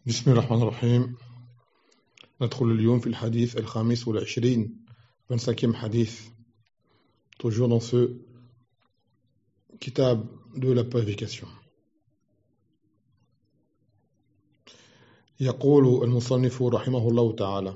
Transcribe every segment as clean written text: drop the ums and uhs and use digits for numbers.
بسم الله الرحمن الرحيم. ندخل اليوم في الحديث الخامس والعشرين 25e hadith, toujours dans ce kitab de la purification. يقول المصنف رحمه الله تعالى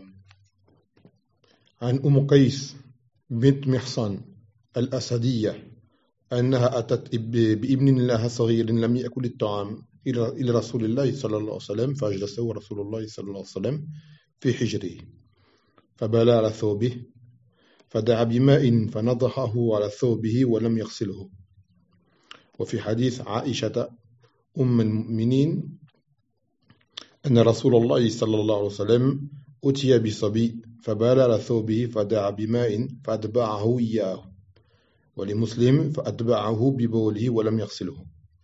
عن أم قيس بنت محصن الأسدية أنها أتت بابن لها صغير لم يأكل الطعام إلى رسول الله صلى الله عليه وسلم فأجلسه رسول الله صلى الله عليه وسلم في حجره فبال على ثوبه فدعا بماء فنضحه على ثوبه ولم يغسله. وفي حديث عائشة أم المؤمنين أن رسول الله صلى الله عليه وسلم أتي بصبي فبال على ثوبه فدعا بماء فأتبعه إياه ولمسلم فأتبعه ببوله ولم يغسله.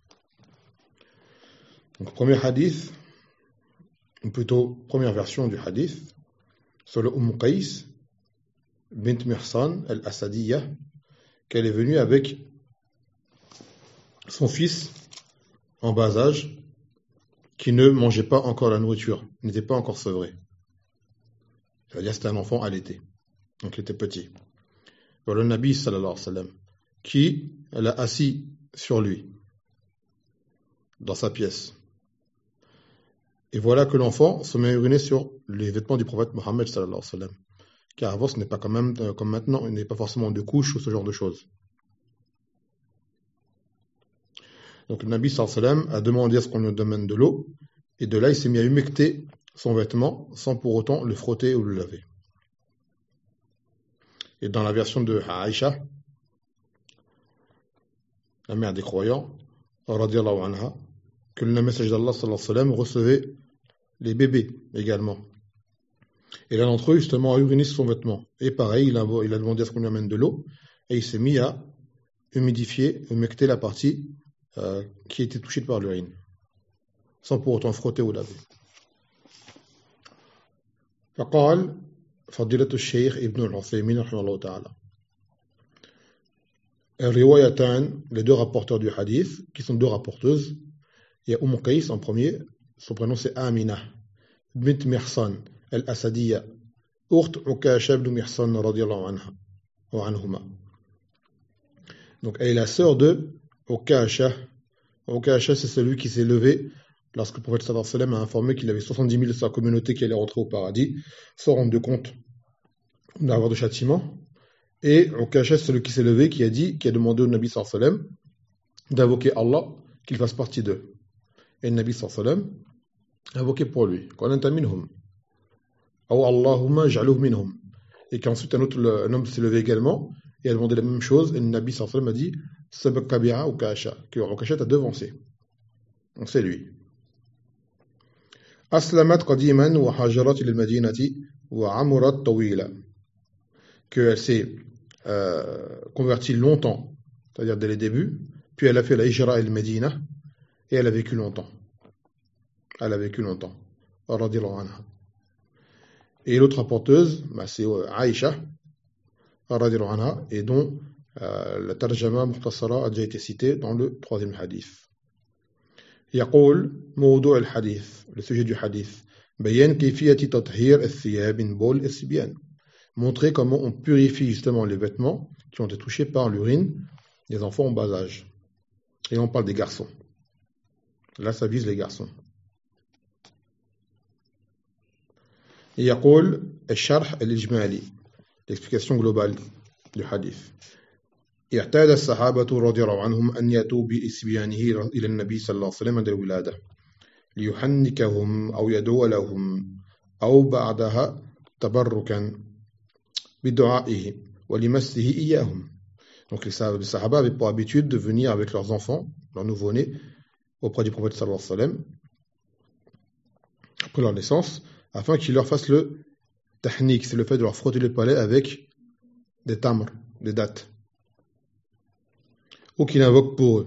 Donc, premier hadith, ou plutôt première version du hadith, sur le Qais bint Mihsan al-Asadiyya, qu'elle est venue avec son fils en bas âge, qui ne mangeait pas encore la nourriture, n'était pas encore sevré. C'est-à-dire c'était un enfant allaité, donc il était petit. Alors, le Nabi sallallahu alayhi wa sallam, qui l'a assis sur lui, dans sa pièce. Et voilà que l'enfant se met à uriner sur les vêtements du prophète Mohammed sallallahu alayhi wa sallam. Car avant, ce n'est pas quand même comme maintenant, il n'est pas forcément de couches ou ce genre de choses. Donc le Nabi sallallahu alayhi wa sallam a demandé à ce qu'on lui demande de l'eau, et de là il s'est mis à humecter son vêtement sans pour autant le frotter ou le laver. Et dans la version de Aïcha, la mère des croyants, radiyallahu anha, que le messager d'Allah sallallahu alayhi wa sallam recevait les bébés également. Et l'un d'entre eux, justement, a uriné sur son vêtement. Et pareil, il a demandé à ce qu'on lui amène de l'eau, et il s'est mis à humidifier, humecter la partie qui était touchée par l'urine, sans pour autant frotter ou laver. فقال فضيلة الشيخ ابن العثيمين رحمه الله تعالى الروايتان, les deux rapporteurs du hadith, qui sont deux rapporteuses. Il y a Qais en premier, son prénom c'est Amina bint Mihsan al-Asadiyya أخت عكاشة بن محصن رضي الله عنها وعنهما. Donc elle est la sœur de Ukasha. Ukasha, c'est celui qui s'est levé lorsque le prophète sallallahu alayhi wa sallam a informé qu'il avait 70 000 de sa communauté qui allait rentrer au paradis sans rendre compte d'avoir de châtiment. Et Ukasha, c'est celui qui s'est levé, qui a demandé au Nabi sallallahu alayhi wa sallam d'invoquer Allah, qu'il fasse partie d'eux. Et le Nabi sallallahu alayhi wa sallam a invoqué pour lui qala anta minhum ou Allahumma ij'alhu minhum. Et qu'ensuite un homme s'est levé également et a demandé la même chose, et le Nabi sallallahu alayhi wa sallam a dit sabaka biha Ukasha, que Ukasha t'a devancé. Donc c'est lui. Aslamat qadiman wa hajarat ila al-madinati wa amurat tawila, qu'elle s'est convertie longtemps, c'est-à-dire dès les débuts, puis elle a fait la hijra al-Medina et elle a vécu longtemps. Radiyallahu anha. Et l'autre rapporteuse, c'est Aïcha, radiyallahu anha, et dont la tarjama mukhtasara a déjà été citée dans le troisième hadith. يقول موضوع الحديث, le sujet du hadith, بيان كيفية تطهير الثياب من بول الصبيان, montrer comment on purifie justement les vêtements qui ont été touchés par l'urine des enfants en bas âge. Et on parle des garçons. Là, ça vise les garçons. Et يقول الشرح الإجمالي, l'explication globale du hadith. اعتاد الصحابة رضي الله عنهم أن يأتوا بإصبيانه إلى النبي صلى الله عليه وسلم عند الولادة ليحنكهم أو يدعو لهم أو بعدها تبركا بدعائه ولمسه إياهم. Donc les Sahaba avaient pour habitude de venir avec leurs enfants, leurs nouveau-nés, auprès du prophète sallallahu alayhi wa sallam, après leur naissance, afin qu'il leur fasse le tahnik, c'est le fait de leur frotter le palais avec des tamrs, des dattes, ou qu'il invoque pour eux.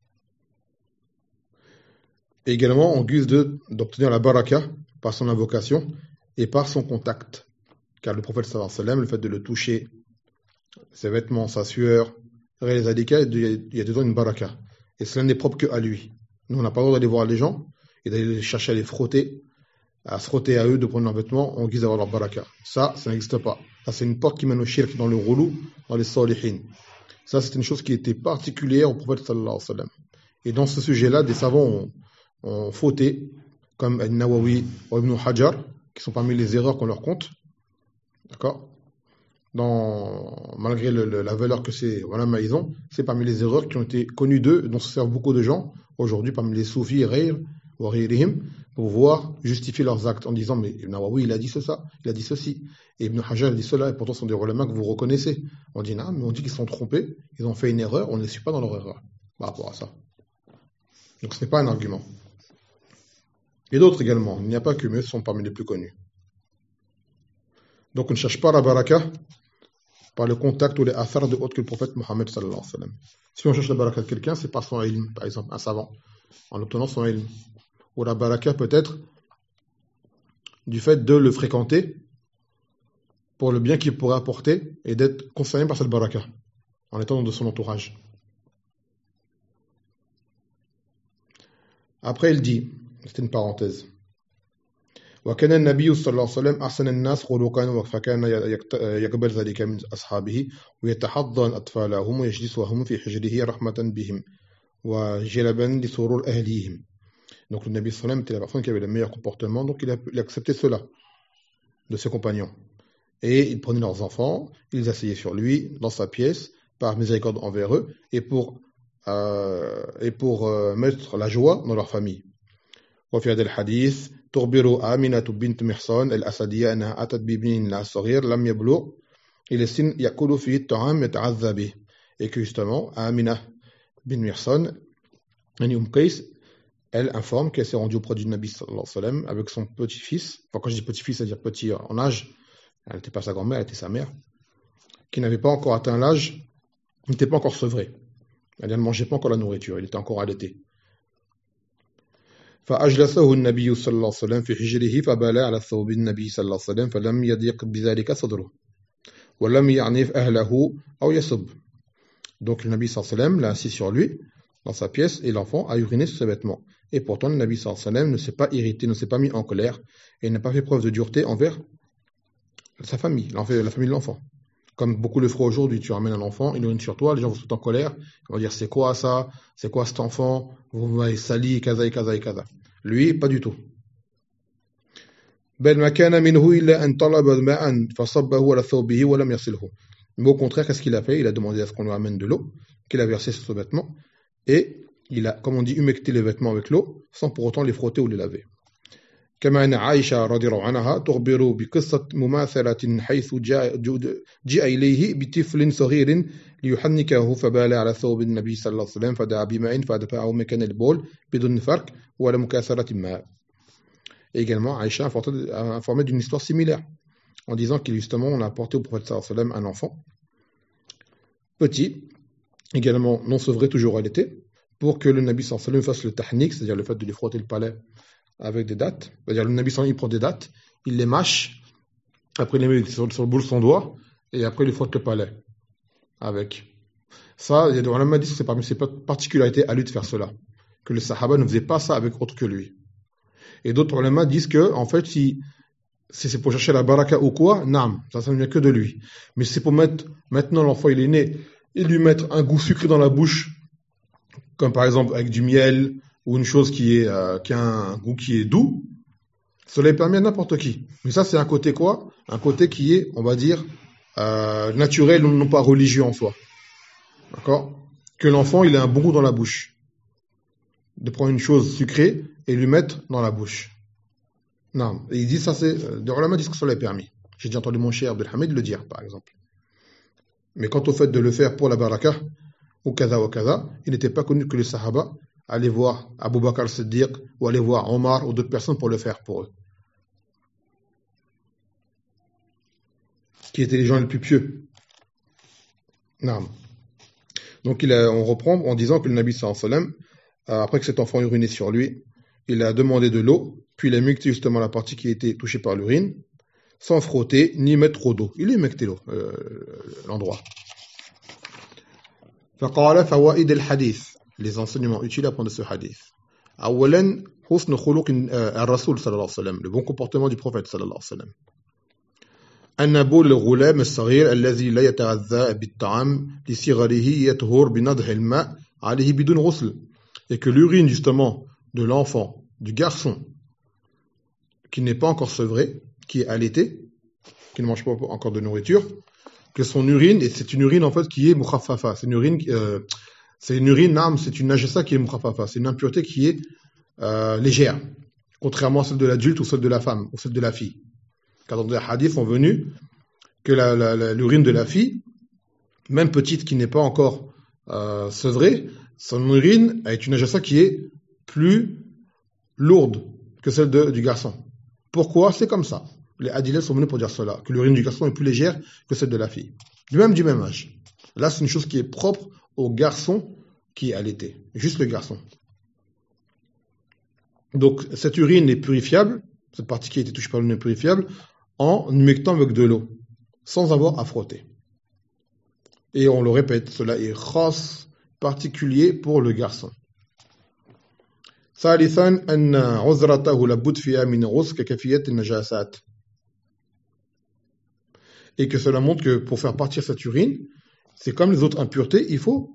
Et également en guise d'obtenir la baraka par son invocation et par son contact. Car le prophète sallallahu alayhi wa sallam, le fait de le toucher, ses vêtements, sa sueur, les adhika, il y a dedans une baraka. Et cela n'est propre qu'à lui. Nous, on n'a pas le droit d'aller voir les gens et d'aller chercher à les frotter à se frotter à eux, de prendre leurs vêtements en guise d'avoir leur baraka. Ça n'existe pas. Ça, c'est une porte qui mène au shirk, dans le roulou, dans les salihin. Ça, c'est une chose qui était particulière au prophète sallallahu alayhi wa sallam. Et dans ce sujet-là, des savants ont fauté, comme Al-Nawawi ou Ibn Hajar, qui sont parmi les erreurs qu'on leur compte. D'accord? Malgré la valeur que ces ulama ils ont, c'est parmi les erreurs qui ont été connues d'eux, dont se servent beaucoup de gens aujourd'hui, parmi les soufis, ou ghayrihim, pour pouvoir justifier leurs actes en disant mais Ibn Nawawi il a dit ça, il a dit ceci, et Ibn Hajar il a dit cela, et pourtant ce sont des ulama que vous reconnaissez. On dit non, mais on dit qu'ils sont trompés, ils ont fait une erreur, on ne les suit pas dans leur erreur par rapport à ça. Donc ce n'est pas un argument. Et d'autres également, il n'y a pas que, mais ce sont parmi les plus connus. Donc on ne cherche pas la baraka par le contact ou les athars de autre que le prophète Mohammed sallallahu alayhi wa sallam. Si on cherche la baraka de quelqu'un, c'est par son ilm, par exemple, un savant, en obtenant son ilm. Ou la baraka peut-être du fait de le fréquenter pour le bien qu'il pourrait apporter et d'être concerné par cette baraka, en étant de son entourage. Après, il dit, c'est une parenthèse, وكان النبي صلى الله عليه وسلم أحسن الناس خلقا فكان يقبل ذلك من أصحابه ويتحضن أطفالهم ويجلسهم في حجره رحمة بهم وجلبا لسرور أهليهم. Donc le Nabi sallam était la personne qui avait le meilleur comportement, donc il acceptait cela de ses compagnons. Et il prenait leurs enfants, il les asseyait sur lui dans sa pièce par miséricorde envers eux et pour mettre la joie dans leur famille. وفي هذا الحديث تخبر آمنة بنت محصن الأسدية أنها أتت بابنها الصغير لم يبلغ إلى السن يأكل فيه الطعام يتعذى به. Et que justement, Amina bin Mihsan, elle informe qu'elle s'est rendue auprès du Nabi sallallahu alayhi wa sallam avec son petit-fils. Enfin, quand je dis petit-fils, c'est-à-dire petit en âge, elle n'était pas sa grand-mère, elle était sa mère, qui n'avait pas encore atteint l'âge, il n'était pas encore sevré. Elle ne mangeait pas encore la nourriture, il était encore allaité. فأجلسه النبي صلى الله عليه وسلم في حجره فبال على ثوب النبي صلى الله عليه وسلم فلم يضيق بذلك صدره ولم يعنف أهله أو يسب. Donc le Nabi sallallahu alayhi wa sallam l'a assis sur lui dans sa pièce et l'enfant a uriné sur ses vêtements. Et pourtant le Nabi sallallahu alayhi wa sallam ne s'est pas irrité, ne s'est pas mis en colère et n'a pas fait preuve de dureté envers sa famille, la famille de l'enfant. Comme beaucoup le feraient aujourd'hui, tu ramènes un enfant, il urine sur toi, les gens vont se mettre en colère, ils vont dire c'est quoi ça, c'est quoi cet enfant, vous m'avez sali, kaza et kaza et kaza. Lui, pas du tout. Mais au contraire, qu'est-ce qu'il a fait? Il a demandé à ce qu'on lui amène de l'eau, qu'il a versé sur ses vêtements, et il a, comme on dit, humecté les vêtements avec l'eau, sans pour autant les frotter ou les laver. كما أن عائشة رضي الله عنها تخبر بقصة مماثلة حيث جاء إليه بطفل صغير ليحنكه فبال على ثوب النبي صلى الله عليه وسلم فدعا بماء فدفعه مكان البول بدون فرق ولا مكاثرة ماء. Également, Aïcha a informé d'une histoire similaire en disant qu'il justement on a apporté au prophète sallallahu alayhi wa sallam un enfant petit, également non sevré, toujours à l'été, pour que le Nabi sallallahu alayhi wa sallam fasse le tahnik, c'est-à-dire le fait de lui frotter le palais avec des dattes, c'est-à-dire le Nabi sallallahu alayhi wa sallam il prend des dattes, il les mâche, après il les met sur le bout de son doigt, et après il lui frotte le palais avec. Ça, il y a des ulama qui disent que c'est parmi ses particularités à lui de faire cela, que le Sahaba ne faisait pas ça avec autre que lui. Et d'autres ulama disent que, en fait, si c'est pour chercher la baraka ou quoi, naam, ça ne vient que de lui. Mais si c'est pour mettre, maintenant l'enfant il est né, et lui mettre un goût sucré dans la bouche, comme par exemple avec du miel, ou une chose qui a un goût qui est doux, cela est permis à n'importe qui. Mais ça, c'est un côté quoi? Un côté qui est, on va dire, naturel, non pas religieux en soi. D'accord? Que l'enfant, il ait un bon goût dans la bouche. De prendre une chose sucrée et lui mettre dans la bouche. Non. Et il dit ça, c'est. Des ulama disent que cela est permis. J'ai déjà entendu mon cher Abdelhamid le dire, par exemple. Mais quant au fait de le faire pour la baraka, ou kaza, il n'était pas connu que les sahaba allaient voir Abu Bakr Siddiq, ou aller voir Omar, ou d'autres personnes pour le faire pour eux. Qui étaient les gens les plus pieux. Non. Donc on reprend en disant que le Nabi sallallahu alayhi wa sallam, après que cet enfant uriné sur lui, il a demandé de l'eau, puis il a humecté justement la partie qui était touchée par l'urine, sans frotter, ni mettre trop d'eau. Il a humecté l'endroit. فقال فوائد الحديث, les enseignements utiles à prendre de ce hadith. أولا حسن خلق الرسول صلى الله عليه وسلم, le bon comportement du prophète صلى الله عليه وسلم. أن بول الغلام الصغير الذي لا يتغذى بالطعام لصغره يطهر بنضح الماء عليه بدون غسل, et que l'urine justement de l'enfant, du garçon qui n'est pas encore sevré, qui est allaité, qui ne mange pas encore de nourriture, que son urine, et c'est une urine en fait qui est mukhaffafa, c'est une urine, c'est une najasa qui est mukhaffafa, c'est une impureté qui est légère, contrairement à celle de l'adulte ou celle de la femme ou celle de la fille. Car dans des hadiths sont venus que l'urine de la fille, même petite qui n'est pas encore sevrée, son urine est une najasa qui est plus lourde que celle du garçon. Pourquoi? C'est comme ça. Les hadiths sont venus pour dire cela, que l'urine du garçon est plus légère que celle de la fille. Du même âge. Là, c'est une chose qui est propre au garçon qui est allaité. Juste le garçon. Donc, cette urine est purifiable, cette partie qui a été touchée par l'urine est purifiable, en humectant avec de l'eau, sans avoir à frotter. Et on le répète, cela est khas, particulier pour le garçon. ثالثا أن عذرته لابد فيها من غسل ككيفية النجاسات. Et que cela montre que pour faire partir cette urine, c'est comme les autres impuretés, il faut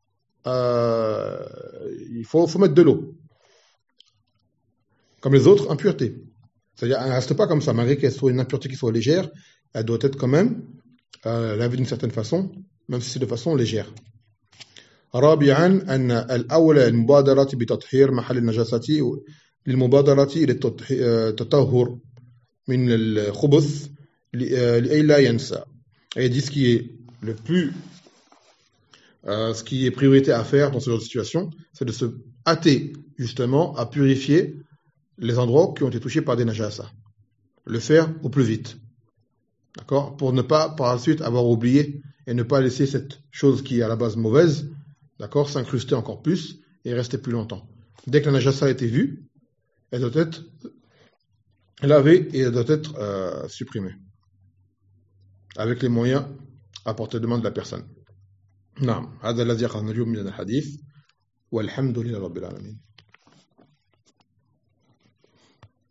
mettre de l'eau. Comme les autres impuretés. C'est-à-dire, elle ne reste pas comme ça, malgré qu'elle soit une impureté qui soit légère, elle doit être quand même lavée d'une certaine façon, même si c'est de façon légère. رابعا أن الأولى المبادرة بتطهير محل النجاسة للمبادرة إلى التطهر من الخبث لأي لا ينسى. Et il dit ce qui est priorité à faire dans ce genre de situation, c'est de se hâter justement à purifier les endroits qui ont été touchés par des najasa. Le faire au plus vite. D'accord? Pour ne pas par la suite avoir oublié et ne pas laisser cette chose qui est à la base mauvaise, d'accord, s'incruster encore plus et rester plus longtemps. Dès que la najasa a été vue, elle doit être lavée et elle doit être supprimée. Avec les moyens à portée de main de la personne. نعم هذا الذي أخذنا اليوم من الحديث والحمد لله رب العالمين.